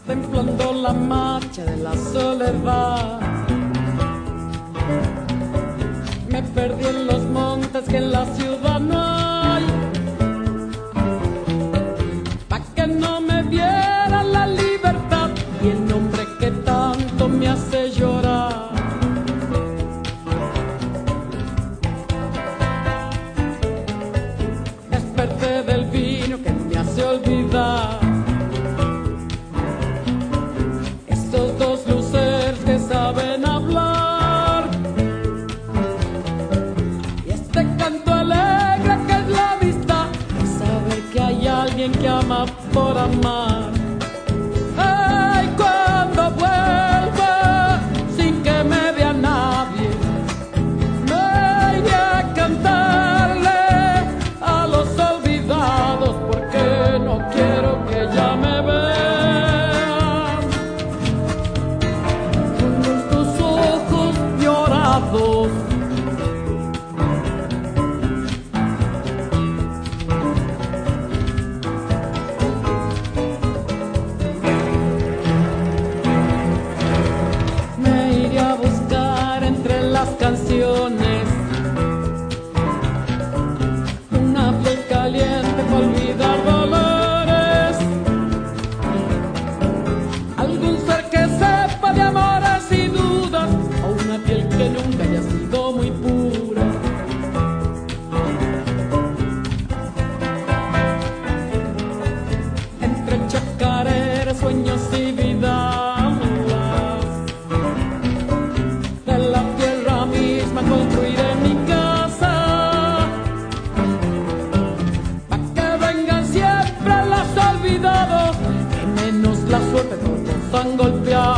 templando la marcha de la soledad. Me perdí en los montes que en la ciudad no hay, pa' que no me viera la libertad y el nombre que tanto me hace llorar. Desperté del vino que me hace olvidar estos dos luceros que saben hablar, y este canto alegre que es la vista y saber que hay alguien que ama por amar. Ay, cuando vuelva sin que me vea nadie, me iré a cantarle a los olvidados, porque no quiero que ya me vean con estos ojos llorados. Me iré a buscar entre las canciones una piel caliente para olvidar dolores, algún ser que sepa de amores y dudas, o una piel que nunca haya sido muy pura. Entre chacareras, sueños y vidalas, de la tierra misma construiré mi casa, pa' que vengan siempre los olvidados, que menos la suerte todos han golpeado.